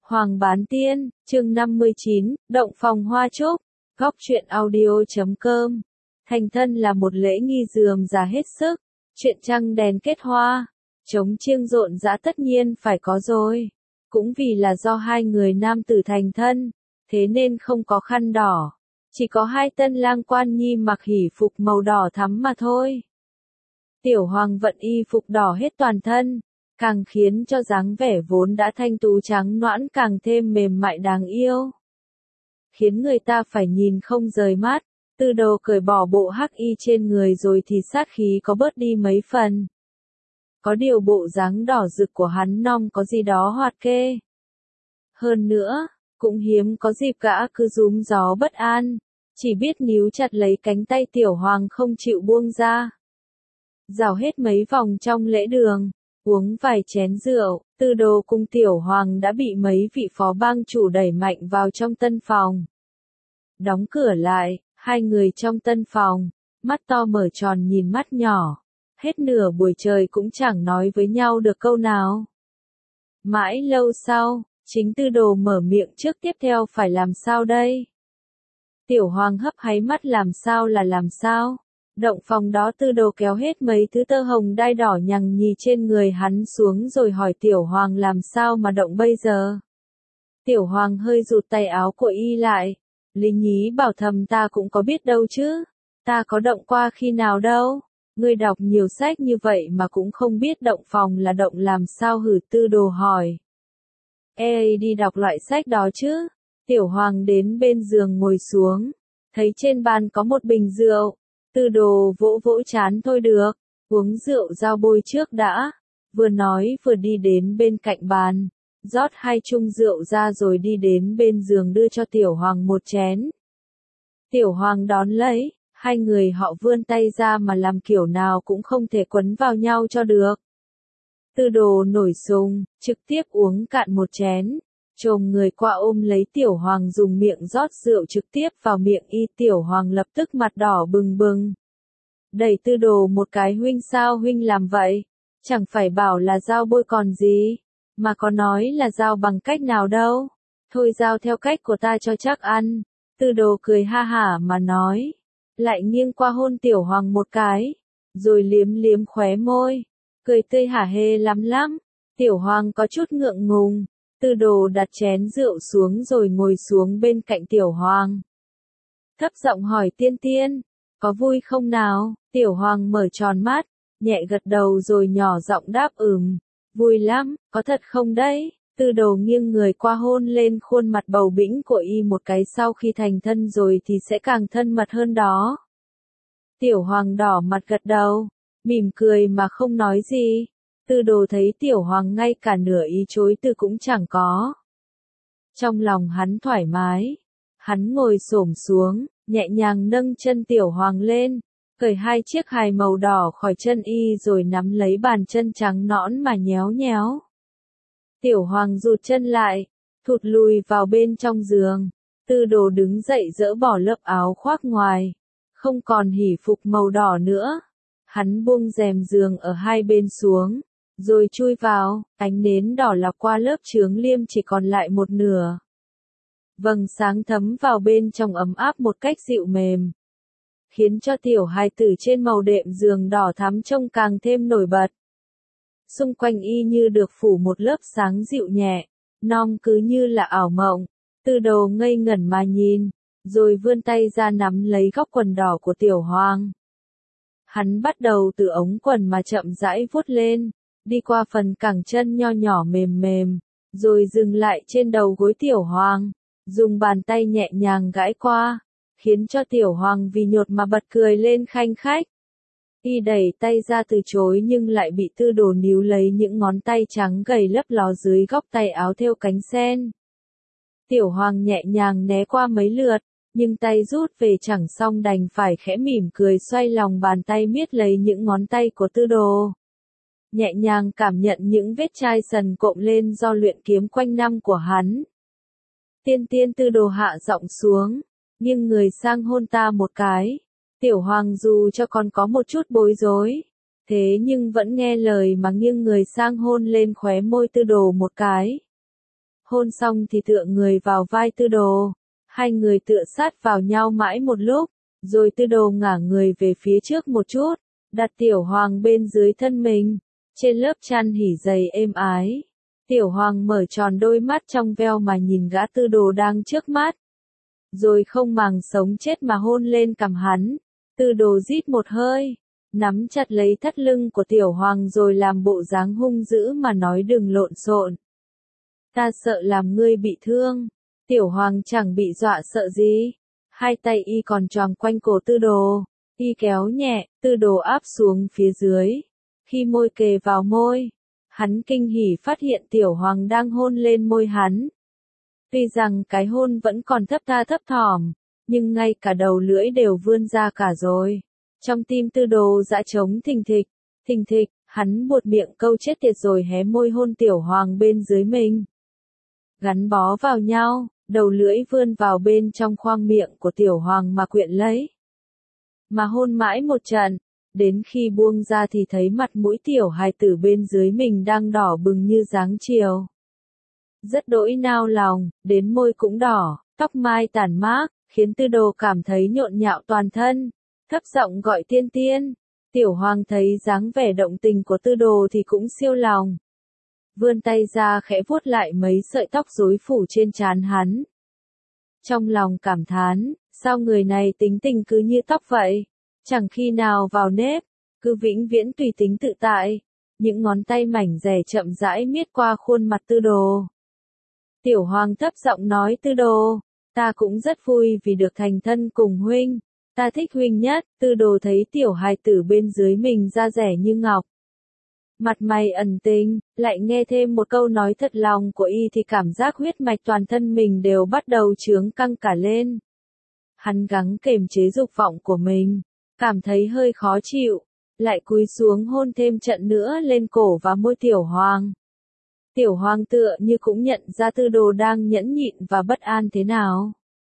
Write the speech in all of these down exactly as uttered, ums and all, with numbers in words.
Hoàng Bán Tiên, chương năm mươi chín, Động Phòng Hoa Trúc, Góc truyện audio.com. Thành thân là một lễ nghi rườm rà hết sức, chuyện trăng đèn kết hoa, trống chiêng rộn rã tất nhiên phải có rồi. Cũng vì là do hai người nam tử thành thân, thế nên không có khăn đỏ, chỉ có hai tân lang quan nhi mặc hỷ phục màu đỏ thắm mà thôi. Tiểu Hoàng vận y phục đỏ hết toàn thân, càng khiến cho dáng vẻ vốn đã thanh tú trắng nõn càng thêm mềm mại đáng yêu, khiến người ta phải nhìn không rời mắt. Tư Đồ cởi bỏ bộ hắc y trên người rồi thì sát khí có bớt đi mấy phần. Có điều bộ dáng đỏ rực của hắn non có gì đó hoạt kê. Hơn nữa, cũng hiếm có dịp gã cứ rúm gió bất an, chỉ biết níu chặt lấy cánh tay Tiểu Hoàng không chịu buông ra. Rảo hết mấy vòng trong lễ đường, uống vài chén rượu, Tư Đồ cùng Tiểu Hoàng đã bị mấy vị phó bang chủ đẩy mạnh vào trong tân phòng. Đóng cửa lại, hai người trong tân phòng, mắt to mở tròn nhìn mắt nhỏ, hết nửa buổi trời cũng chẳng nói với nhau được câu nào. Mãi lâu sau, chính Tư Đồ mở miệng trước, tiếp theo phải làm sao đây? Tiểu Hoàng hấp háy mắt, làm sao là làm sao? Động phòng đó Tư Đồ kéo hết mấy thứ tơ hồng đai đỏ nhằng nhì trên người hắn xuống rồi hỏi Tiểu Hoàng làm sao mà động bây giờ. Tiểu Hoàng hơi rụt tay áo của y lại, lý nhí bảo thầm, ta cũng có biết đâu chứ, ta có động qua khi nào đâu, ngươi đọc nhiều sách như vậy mà cũng không biết động phòng là động làm sao hử? Tư Đồ hỏi. Ê, đi đọc loại sách đó chứ. Tiểu Hoàng đến bên giường ngồi xuống, thấy trên bàn có một bình rượu. Tư Đồ vỗ vỗ chán, thôi được, uống rượu giao bôi trước đã. Vừa nói vừa đi đến bên cạnh bàn, rót hai chung rượu ra rồi đi đến bên giường đưa cho Tiểu Hoàng một chén. Tiểu Hoàng đón lấy, hai người họ vươn tay ra mà làm kiểu nào cũng không thể quấn vào nhau cho được. Tư Đồ nổi sùng, trực tiếp uống cạn một chén, chồm người qua ôm lấy Tiểu Hoàng dùng miệng rót rượu trực tiếp vào miệng y. Tiểu Hoàng lập tức mặt đỏ bừng bừng. Đẩy Tư Đồ một cái, huynh sao huynh làm vậy? Chẳng phải bảo là giao bôi còn gì, mà có nói là giao bằng cách nào đâu. Thôi giao theo cách của ta cho chắc ăn. Tư Đồ cười ha hả mà nói, lại nghiêng qua hôn Tiểu Hoàng một cái, rồi liếm liếm khóe môi, cười tươi hả hê lắm lắm. Tiểu Hoàng có chút ngượng ngùng. Tư Đồ đặt chén rượu xuống rồi ngồi xuống bên cạnh Tiểu Hoàng. Thấp giọng hỏi, tiên tiên, có vui không nào? Tiểu Hoàng mở tròn mắt, nhẹ gật đầu rồi nhỏ giọng đáp ừm, vui lắm, có thật không đấy? Tư Đồ nghiêng người qua hôn lên khuôn mặt bầu bĩnh của y một cái, sau khi thành thân rồi thì sẽ càng thân mật hơn đó. Tiểu Hoàng đỏ mặt gật đầu, mỉm cười mà không nói gì. Tư Đồ thấy Tiểu Hoàng ngay cả nửa ý chối từ cũng chẳng có. Trong lòng hắn thoải mái, hắn ngồi xổm xuống, nhẹ nhàng nâng chân Tiểu Hoàng lên, cởi hai chiếc hài màu đỏ khỏi chân y rồi nắm lấy bàn chân trắng nõn mà nhéo nhéo. Tiểu Hoàng rụt chân lại, thụt lùi vào bên trong giường. Tư Đồ đứng dậy dỡ bỏ lớp áo khoác ngoài, không còn hỉ phục màu đỏ nữa. Hắn buông rèm giường ở hai bên xuống, rồi chui vào, ánh nến đỏ lọc qua lớp chướng liêm chỉ còn lại một nửa. Vầng sáng thấm vào bên trong ấm áp một cách dịu mềm, khiến cho tiểu hài tử trên màu đệm giường đỏ thắm trông càng thêm nổi bật. Xung quanh y như được phủ một lớp sáng dịu nhẹ, non cứ như là ảo mộng. Tư Đồ ngây ngẩn mà nhìn, rồi vươn tay ra nắm lấy góc quần đỏ của Tiểu Hoàng. Hắn bắt đầu từ ống quần mà chậm rãi vuốt lên, đi qua phần cẳng chân nho nhỏ mềm mềm, rồi dừng lại trên đầu gối Tiểu Hoàng, dùng bàn tay nhẹ nhàng gãi qua, khiến cho Tiểu Hoàng vì nhột mà bật cười lên khanh khách. Y đẩy tay ra từ chối nhưng lại bị Tư Đồ níu lấy những ngón tay trắng gầy lấp ló dưới góc tay áo thêu cánh sen. Tiểu Hoàng nhẹ nhàng né qua mấy lượt, nhưng tay rút về chẳng xong đành phải khẽ mỉm cười xoay lòng bàn tay miết lấy những ngón tay của Tư Đồ. Nhẹ nhàng cảm nhận những vết chai sần cộm lên do luyện kiếm quanh năm của hắn. Tiên tiên, Tư Đồ hạ giọng xuống, nhưng người sang hôn ta một cái. Tiểu Hoàng dù cho còn có một chút bối rối, thế nhưng vẫn nghe lời mà nghiêng người sang hôn lên khóe môi Tư Đồ một cái. hôn xong thì tựa người vào vai Tư Đồ. Hai người tựa sát vào nhau mãi một lúc, rồi Tư Đồ ngả người về phía trước một chút, đặt Tiểu Hoàng bên dưới thân mình, trên lớp chăn hỉ dày êm ái. Tiểu Hoàng mở tròn đôi mắt trong veo mà nhìn gã Tư Đồ đang trước mắt, rồi không màng sống chết mà hôn lên cằm hắn. Tư Đồ rít một hơi, nắm chặt lấy thắt lưng của Tiểu Hoàng rồi làm bộ dáng hung dữ mà nói đừng lộn xộn. Ta sợ làm ngươi bị thương. Tiểu Hoàng chẳng bị dọa sợ gì. Hai tay y còn choàng quanh cổ Tư Đồ. Y kéo nhẹ, Tư Đồ áp xuống phía dưới. Khi môi kề vào môi, hắn kinh hỉ phát hiện Tiểu Hoàng đang hôn lên môi hắn. Tuy rằng cái hôn vẫn còn thấp tha thấp thỏm, nhưng ngay cả đầu lưỡi đều vươn ra cả rồi. Trong tim Tư Đồ dã trống thình thịch, thình thịch, hắn buột miệng câu chết tiệt rồi hé môi hôn Tiểu Hoàng bên dưới mình. Gắn bó vào nhau, đầu lưỡi vươn vào bên trong khoang miệng của Tiểu Hoàng mà quyện lấy. Mà hôn mãi một trận, đến khi buông ra thì thấy mặt mũi tiểu hài tử bên dưới mình đang đỏ bừng như dáng chiều. Rất đỗi nao lòng, đến môi cũng đỏ, tóc mai tản mát, khiến Tư Đồ cảm thấy nhộn nhạo toàn thân, thấp giọng gọi tiên tiên. Tiểu Hoàng thấy dáng vẻ động tình của Tư Đồ thì cũng siêu lòng. Vươn tay ra khẽ vuốt lại mấy sợi tóc rối phủ trên trán hắn. Trong lòng cảm thán, sao người này tính tình cứ như tóc vậy, chẳng khi nào vào nếp, cứ vĩnh viễn tùy tính tự tại. Những ngón tay mảnh dẻ chậm rãi miết qua khuôn mặt Tư Đồ. Tiểu Hoàng thấp giọng nói Tư Đồ, ta cũng rất vui vì được thành thân cùng huynh, ta thích huynh nhất. Tư Đồ thấy tiểu hài tử bên dưới mình da rẻ như ngọc, mặt mày ẩn tình, lại nghe thêm một câu nói thật lòng của y thì cảm giác huyết mạch toàn thân mình đều bắt đầu chướng căng cả lên. Hắn gắng kềm chế dục vọng của mình, cảm thấy hơi khó chịu, lại cúi xuống hôn thêm trận nữa lên cổ và môi Tiểu Hoàng. Tiểu Hoàng tựa như cũng nhận ra Tư Đồ đang nhẫn nhịn và bất an thế nào.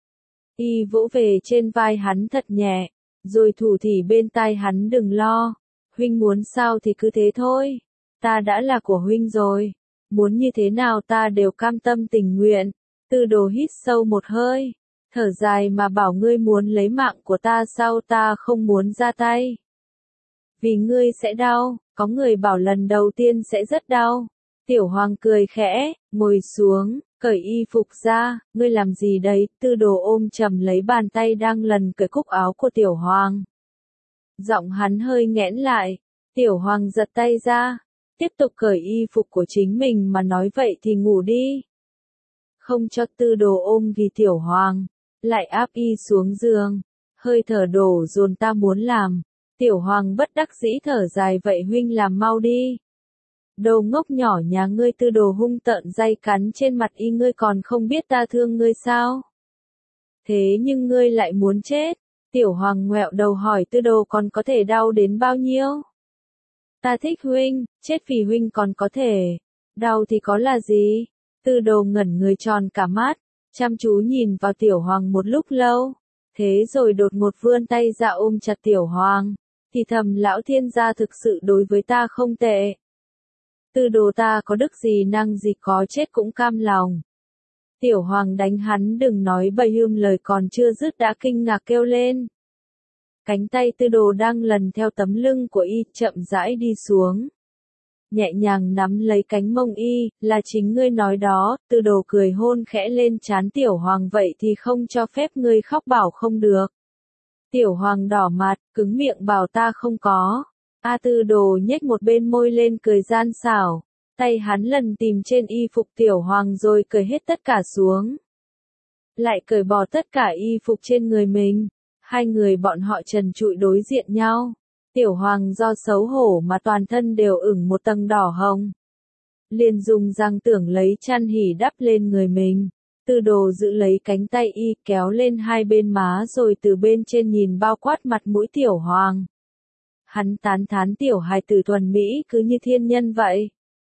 Y vỗ về trên vai hắn thật nhẹ, rồi thủ thỉ bên tai hắn đừng lo. Huynh muốn sao thì cứ thế thôi, ta đã là của huynh rồi, muốn như thế nào ta đều cam tâm tình nguyện. Tư Đồ hít sâu một hơi, thở dài mà bảo ngươi muốn lấy mạng của ta sao ta không muốn ra tay. Vì ngươi sẽ đau, có người bảo lần đầu tiên sẽ rất đau. Tiểu Hoàng cười khẽ, ngồi xuống, cởi y phục ra, ngươi làm gì đấy? Tư Đồ ôm chầm lấy bàn tay đang lần cởi cúc áo của Tiểu Hoàng. Giọng hắn hơi nghẽn lại, Tiểu Hoàng giật tay ra, tiếp tục cởi y phục của chính mình mà nói vậy thì ngủ đi. Không cho Tư Đồ ôm vì Tiểu Hoàng, lại áp y xuống giường, hơi thở đổ dồn ta muốn làm. Tiểu Hoàng bất đắc dĩ thở dài vậy huynh làm mau đi. Đồ ngốc nhỏ nhà ngươi. Tư Đồ hung tợn day cắn trên mặt y, ngươi còn không biết ta thương ngươi sao? Thế nhưng ngươi lại muốn chết. Tiểu Hoàng ngoẹo đầu hỏi Tư Đồ còn có thể đau đến bao nhiêu? Ta thích huynh, chết vì huynh còn có thể. Đau thì có là gì? Tư Đồ ngẩn người tròn cả mắt, chăm chú nhìn vào Tiểu Hoàng một lúc lâu. Thế rồi đột ngột vươn tay ra ôm chặt Tiểu Hoàng, thì thầm lão thiên gia thực sự đối với ta không tệ. Tư Đồ ta có đức gì năng gì có chết cũng cam lòng. Tiểu Hoàng đánh hắn đừng nói bậy hươm, lời còn chưa dứt đã kinh ngạc kêu lên. Cánh tay Tư Đồ đang lần theo tấm lưng của y chậm rãi đi xuống, nhẹ nhàng nắm lấy cánh mông y. Là chính ngươi nói đó. Tư Đồ cười hôn khẽ lên trán Tiểu Hoàng, vậy thì không cho phép ngươi khóc bảo không được. Tiểu Hoàng đỏ mặt, cứng miệng bảo ta không có. A Tư Đồ nhếch một bên môi lên cười gian xảo, tay hắn lần tìm trên y phục Tiểu Hoàng rồi cởi hết tất cả xuống. Lại cởi bỏ tất cả y phục trên người mình. Hai người bọn họ trần trụi đối diện nhau. Tiểu Hoàng do xấu hổ mà toàn thân đều ửng một tầng đỏ hồng, liền dùng răng tưởng lấy chăn hỉ đắp lên người mình. Tư Đồ giữ lấy cánh tay y kéo lên hai bên má rồi từ bên trên nhìn bao quát mặt mũi Tiểu Hoàng. Hắn tán thán tiểu hài tử thuần mỹ cứ như thiên nhân vậy.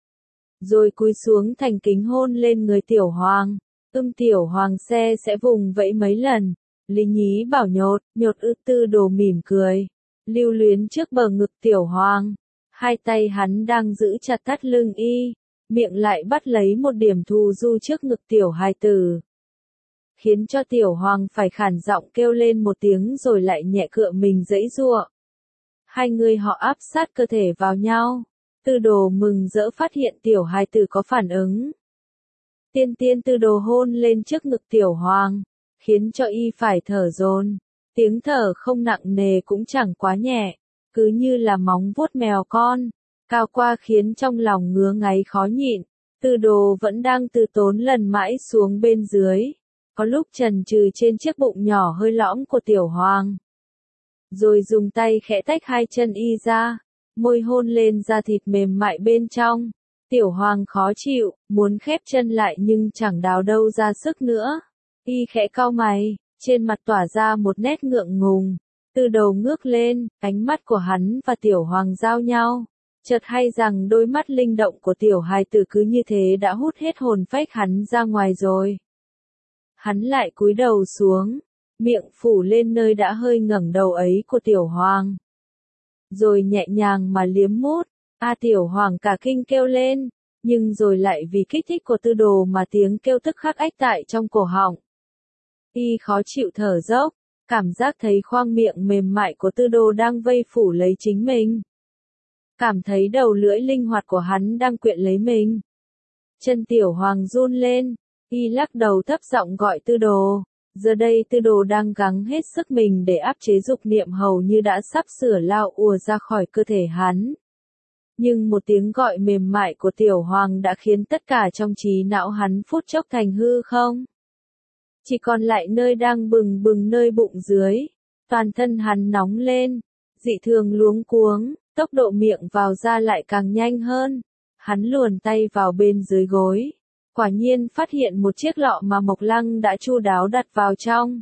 Rồi cúi xuống thành kính hôn lên người Tiểu Hoàng. Ưm Tiểu Hoàng xe sẽ vùng vẫy mấy lần. Lý Nhí bảo nhột, nhột ư. Tư Đồ mỉm cười, lưu luyến trước bờ ngực Tiểu Hoàng. Hai tay hắn đang giữ chặt thắt lưng y, miệng lại bắt lấy một điểm thù du trước ngực tiểu hài tử. Khiến cho tiểu hoàng phải khản giọng kêu lên một tiếng rồi lại nhẹ cựa mình giãy giụa. Hai người họ áp sát cơ thể vào nhau. Tư đồ mừng rỡ phát hiện tiểu hài tử có phản ứng. Tiên tiên tư đồ hôn lên trước ngực tiểu hoàng, khiến cho y phải thở dồn. Tiếng thở không nặng nề cũng chẳng quá nhẹ, cứ như là móng vuốt mèo con, cao qua khiến trong lòng ngứa ngáy khó nhịn. Tư đồ vẫn đang từ tốn lần mãi xuống bên dưới, có lúc chần chừ trên chiếc bụng nhỏ hơi lõm của tiểu hoàng. Rồi dùng tay khẽ tách hai chân y ra, môi hôn lên da thịt mềm mại bên trong. Tiểu hoàng khó chịu, muốn khép chân lại nhưng chẳng đào đâu ra sức nữa. Y khẽ cau mày, trên mặt tỏa ra một nét ngượng ngùng. Từ đầu ngước lên, ánh mắt của hắn và tiểu hoàng giao nhau. Chợt hay rằng đôi mắt linh động của tiểu hài tử cứ như thế đã hút hết hồn phách hắn ra ngoài rồi. Hắn lại cúi đầu xuống, miệng phủ lên nơi đã hơi ngẩng đầu ấy của tiểu hoàng. Rồi nhẹ nhàng mà liếm mút. A tiểu hoàng cả kinh kêu lên, nhưng rồi lại vì kích thích của tư đồ mà tiếng kêu tức khắc ách tại trong cổ họng. Y khó chịu thở dốc, cảm giác thấy khoang miệng mềm mại của tư đồ đang vây phủ lấy chính mình. Cảm thấy đầu lưỡi linh hoạt của hắn đang quyện lấy mình. Chân tiểu hoàng run lên, y lắc đầu thấp giọng gọi tư đồ. Giờ đây tư đồ đang gắng hết sức mình để áp chế dục niệm hầu như đã sắp sửa lao ùa ra khỏi cơ thể hắn. Nhưng một tiếng gọi mềm mại của tiểu hoàng đã khiến tất cả trong trí não hắn phút chốc thành hư không. Chỉ còn lại nơi đang bừng bừng nơi bụng dưới. Toàn thân hắn nóng lên, dị thường luống cuống, tốc độ miệng vào ra lại càng nhanh hơn. Hắn luồn tay vào bên dưới gối. Quả nhiên phát hiện một chiếc lọ mà Mộc Lăng đã chu đáo đặt vào trong.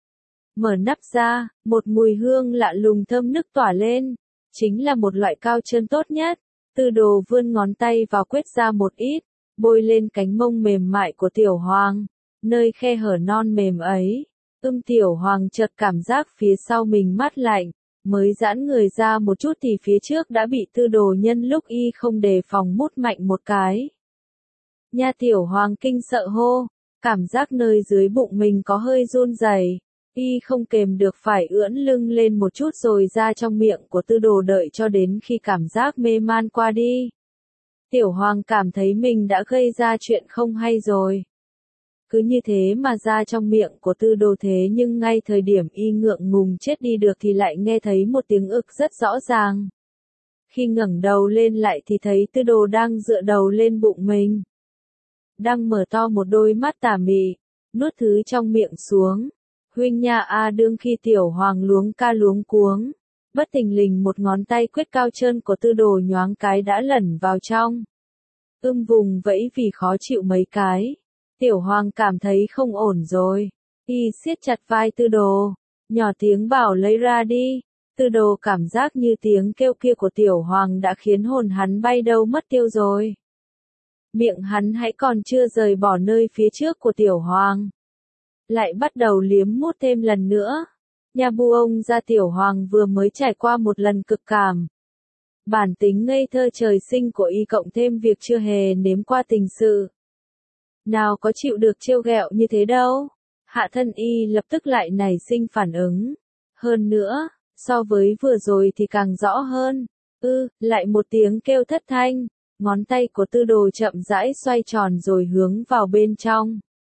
Mở nắp ra, một mùi hương lạ lùng thơm nức tỏa lên. Chính là một loại cao chân tốt nhất. Tư đồ vươn ngón tay vào quét ra một ít, bôi lên cánh mông mềm mại của tiểu hoàng, nơi khe hở non mềm ấy. Ưm tiểu hoàng chợt cảm giác phía sau mình mát lạnh, mới giãn người ra một chút thì phía trước đã bị tư đồ nhân lúc y không đề phòng mút mạnh một cái. Nha tiểu hoàng kinh sợ hô, cảm giác nơi dưới bụng mình có hơi run rẩy. Y không kềm được phải ưỡn lưng lên một chút rồi ra trong miệng của tư đồ đợi cho đến khi cảm giác mê man qua đi. Tiểu hoàng cảm thấy mình đã gây ra chuyện không hay rồi. Cứ như thế mà ra trong miệng của tư đồ thế nhưng ngay thời điểm y ngượng ngùng chết đi được thì lại nghe thấy một tiếng ực rất rõ ràng. Khi ngẩng đầu lên lại thì thấy tư đồ đang dựa đầu lên bụng mình. Đang mở to một đôi mắt tà mị, nuốt thứ trong miệng xuống. Huynh nha a đương khi tiểu hoàng luống ca luống cuống, bất thình lình một ngón tay quyết cao chân của tư đồ nhoáng cái đã lẩn vào trong. Ưm vùng vẫy vì khó chịu mấy cái. Tiểu hoàng cảm thấy không ổn rồi. Y siết chặt vai tư đồ, nhỏ tiếng bảo lấy ra đi. Tư đồ cảm giác như tiếng kêu kia của tiểu hoàng đã khiến hồn hắn bay đâu mất tiêu rồi. Miệng hắn hãy còn chưa rời bỏ nơi phía trước của tiểu hoàng. Lại bắt đầu liếm mút thêm lần nữa. Nhà bu ông ra tiểu hoàng vừa mới trải qua một lần cực cảm. Bản tính ngây thơ trời sinh của y cộng thêm việc chưa hề nếm qua tình sự. Nào có chịu được trêu ghẹo như thế đâu. Hạ thân y lập tức lại nảy sinh phản ứng. Hơn nữa, so với vừa rồi thì càng rõ hơn. Ư, lại một tiếng kêu thất thanh. Ngón tay của tư đồ chậm rãi xoay tròn rồi hướng vào bên trong.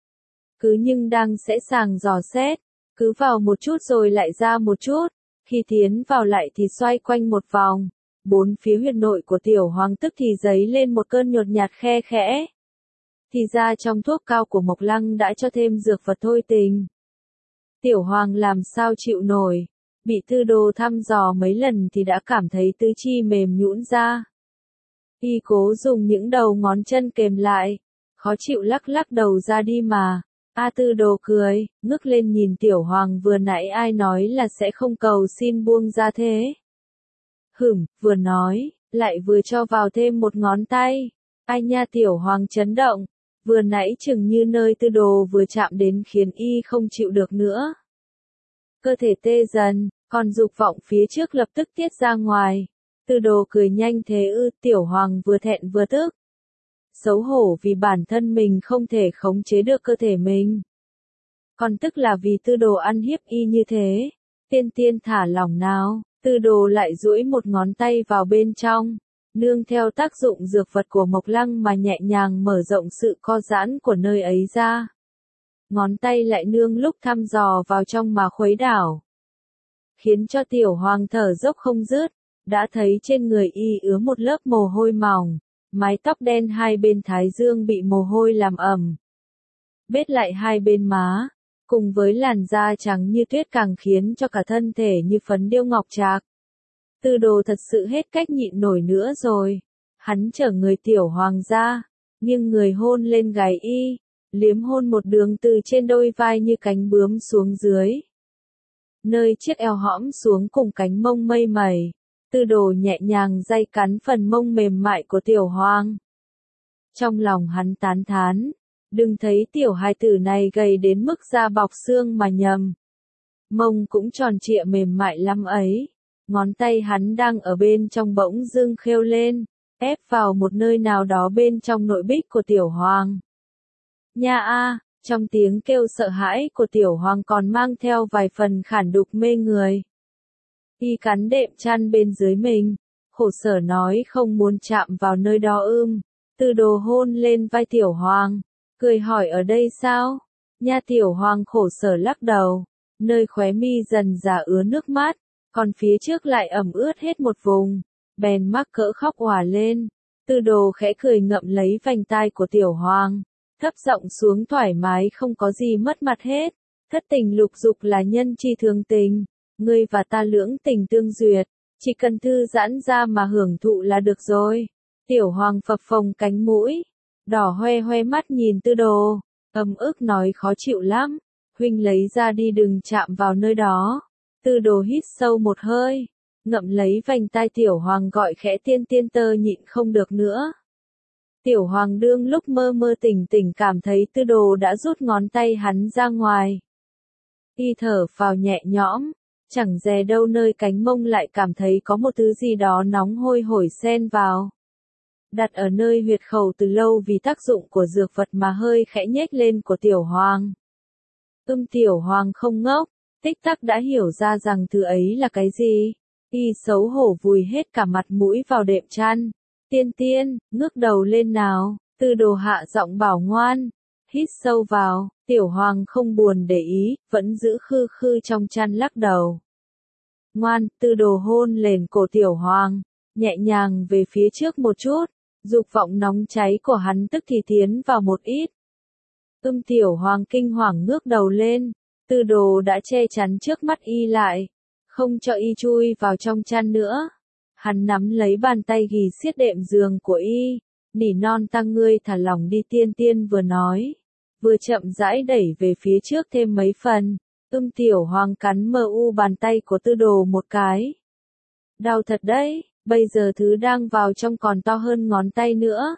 Cứ nhưng đang sẽ sàng dò xét, cứ vào một chút rồi lại ra một chút, khi tiến vào lại thì xoay quanh một vòng, bốn phía huyệt nội của tiểu hoàng tức thì dấy lên một cơn nhột nhạt khe khẽ. Thì ra trong thuốc cao của Mộc Lăng đã cho thêm dược vật thôi tình. Tiểu hoàng làm sao chịu nổi, bị tư đồ thăm dò mấy lần thì đã cảm thấy tứ chi mềm nhũn ra. Y cố dùng những đầu ngón chân kềm lại, khó chịu lắc lắc đầu ra đi mà. A tư đồ cười, ngước lên nhìn tiểu hoàng vừa nãy ai nói là sẽ không cầu xin buông ra thế. Hửm, vừa nói, lại vừa cho vào thêm một ngón tay. Ai nha tiểu hoàng chấn động, vừa nãy chừng như nơi tư đồ vừa chạm đến khiến y không chịu được nữa. Cơ thể tê dần, còn dục vọng phía trước lập tức tiết ra ngoài. Tư đồ cười nhanh thế ư, tiểu hoàng vừa thẹn vừa tức. xấu hổ vì bản thân mình không thể khống chế được cơ thể mình. Còn tức là vì Tư Đồ ăn hiếp y như thế. Tiên tiên thả lỏng nào, Tư Đồ lại duỗi một ngón tay vào bên trong, nương theo tác dụng dược vật của Mộc Lăng mà nhẹ nhàng mở rộng sự co giãn của nơi ấy ra. Ngón tay lại nương lúc thăm dò vào trong mà khuấy đảo, khiến cho Tiểu Hoàng thở dốc không dứt, đã thấy trên người y ứa một lớp mồ hôi mỏng, mái tóc đen hai bên thái dương bị mồ hôi làm ẩm, bết lại hai bên má, cùng với làn da trắng như tuyết càng khiến cho cả thân thể như phấn điêu ngọc trạc. Tư Đồ thật sự hết cách nhịn nổi nữa rồi, hắn chở người Tiểu Hoàng ra, nghiêng người hôn lên gáy y, liếm hôn một đường từ trên đôi vai như cánh bướm xuống dưới, nơi chiếc eo hõm xuống cùng cánh mông mây mẩy. Tư Đồ nhẹ nhàng day cắn phần mông mềm mại của Tiểu Hoàng. Trong lòng hắn tán thán, đừng thấy tiểu hài tử này gầy đến mức da bọc xương mà nhầm. Mông cũng tròn trịa mềm mại lắm ấy. Ngón tay hắn đang ở bên trong bỗng dưng khêu lên, ép vào một nơi nào đó bên trong nội bích của Tiểu Hoàng. Nha a, trong tiếng kêu sợ hãi của Tiểu Hoàng còn mang theo vài phần khản đục mê người. Y cắn đệm chăn bên dưới mình, khổ sở nói không muốn chạm vào nơi đó ưm. Tư Đồ hôn lên vai Tiểu Hoàng, cười hỏi ở đây sao? Nha Tiểu Hoàng khổ sở lắc đầu, nơi khóe mi dần dà ứa nước mắt, còn phía trước lại ẩm ướt hết một vùng, bèn mắc cỡ khóc òa lên. Tư Đồ khẽ cười ngậm lấy vành tai của Tiểu Hoàng, thấp giọng xuống thoải mái không có gì mất mặt hết. Thất tình lục dục là nhân chi thường tình, ngươi và ta lưỡng tình tương duyệt, chỉ cần thư giãn ra mà hưởng thụ là được rồi. Tiểu Hoàng phập phồng cánh mũi, đỏ hoe hoe mắt nhìn Tư Đồ, ấm ức nói khó chịu lắm, huynh lấy ra đi đừng chạm vào nơi đó. Tư Đồ hít sâu một hơi, ngậm lấy vành tai Tiểu Hoàng gọi khẽ tiên tiên tơ nhịn không được nữa. Tiểu Hoàng đương lúc mơ mơ tỉnh tỉnh cảm thấy Tư Đồ đã rút ngón tay hắn ra ngoài. Y thở phào nhẹ nhõm, chẳng dè đâu nơi cánh mông lại cảm thấy có một thứ gì đó nóng hôi hổi xen vào. Đặt ở nơi huyệt khẩu từ lâu vì tác dụng của dược vật mà hơi khẽ nhếch lên của Tiểu Hoàng. Ưm Tiểu Hoàng không ngốc, tích tắc đã hiểu ra rằng thứ ấy là cái gì. Y xấu hổ vùi hết cả mặt mũi vào đệm chăn. Tiên tiên, ngước đầu lên nào. Tư Đồ hạ giọng bảo ngoan. Hít sâu vào, Tiểu Hoàng không buồn để ý, vẫn giữ khư khư trong chăn lắc đầu. Ngoan, Tư Đồ hôn lên cổ Tiểu Hoàng, nhẹ nhàng về phía trước một chút, dục vọng nóng cháy của hắn tức thì tiến vào một ít. Ưm Tiểu Hoàng kinh hoàng ngước đầu lên, Tư Đồ đã che chắn trước mắt y lại, không cho y chui vào trong chăn nữa. Hắn nắm lấy bàn tay ghì siết đệm giường của y, nỉ non ta ngươi thả lỏng đi tiên tiên vừa nói, vừa chậm rãi đẩy về phía trước thêm mấy phần. Ưm Tiểu Hoàng cắn mờ u bàn tay của Tư Đồ một cái. Đau thật đấy, bây giờ thứ đang vào trong còn to hơn ngón tay nữa.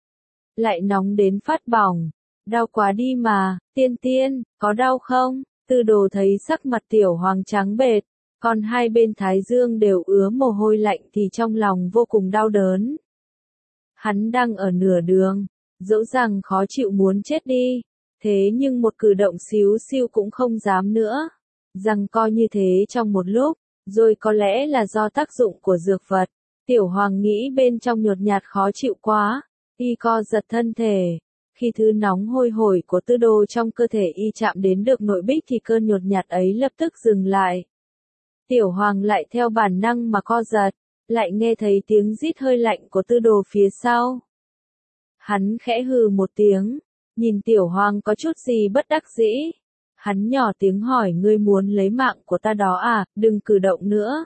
Lại nóng đến phát bỏng, đau quá đi mà, tiên tiên, có đau không? Tư Đồ thấy sắc mặt Tiểu Hoàng trắng bệch, còn hai bên thái dương đều ứa mồ hôi lạnh thì trong lòng vô cùng đau đớn. Hắn đang ở nửa đường, dẫu rằng khó chịu muốn chết đi, thế nhưng một cử động xíu xiu cũng không dám nữa. Rằng coi như thế trong một lúc, rồi có lẽ là do tác dụng của dược vật. Tiểu Hoàng nghĩ bên trong nhột nhạt khó chịu quá, y co giật thân thể. Khi thứ nóng hôi hổi của Tư Đồ trong cơ thể y chạm đến được nội bích thì cơn nhột nhạt ấy lập tức dừng lại. Tiểu Hoàng lại theo bản năng mà co giật, lại nghe thấy tiếng rít hơi lạnh của Tư Đồ phía sau. Hắn khẽ hừ một tiếng, nhìn Tiểu Hoàng có chút gì bất đắc dĩ. Hắn nhỏ tiếng hỏi ngươi muốn lấy mạng của ta đó à, đừng cử động nữa.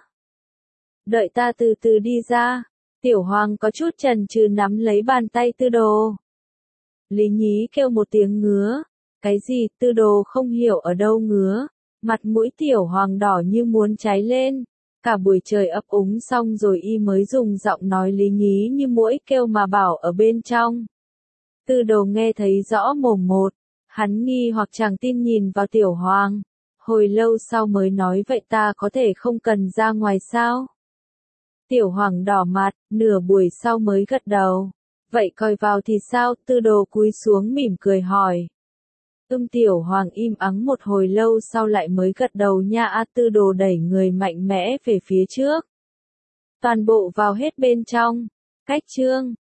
Đợi ta từ từ đi ra. Tiểu Hoàng có chút chần chừ nắm lấy bàn tay Tư Đồ. Lý Nhí kêu một tiếng ngứa. Cái gì? Tư Đồ không hiểu ở đâu ngứa. Mặt mũi Tiểu Hoàng đỏ như muốn cháy lên. Cả buổi trời ấp úng xong rồi y mới dùng giọng nói lý nhí như muỗi kêu mà bảo ở bên trong. Tư Đồ nghe thấy rõ mồm một. Hắn nghi hoặc chẳng tin nhìn vào Tiểu Hoàng. Hồi lâu sau mới nói vậy ta có thể không cần ra ngoài sao? Tiểu Hoàng đỏ mặt, nửa buổi sau mới gật đầu. Vậy coi vào thì sao? Tư đồ cúi xuống mỉm cười hỏi. Ưm Tiểu Hoàng im ắng một hồi lâu sau lại mới gật đầu nha. A Tư đồ đẩy người mạnh mẽ về phía trước. Toàn bộ vào hết bên trong. Cách chương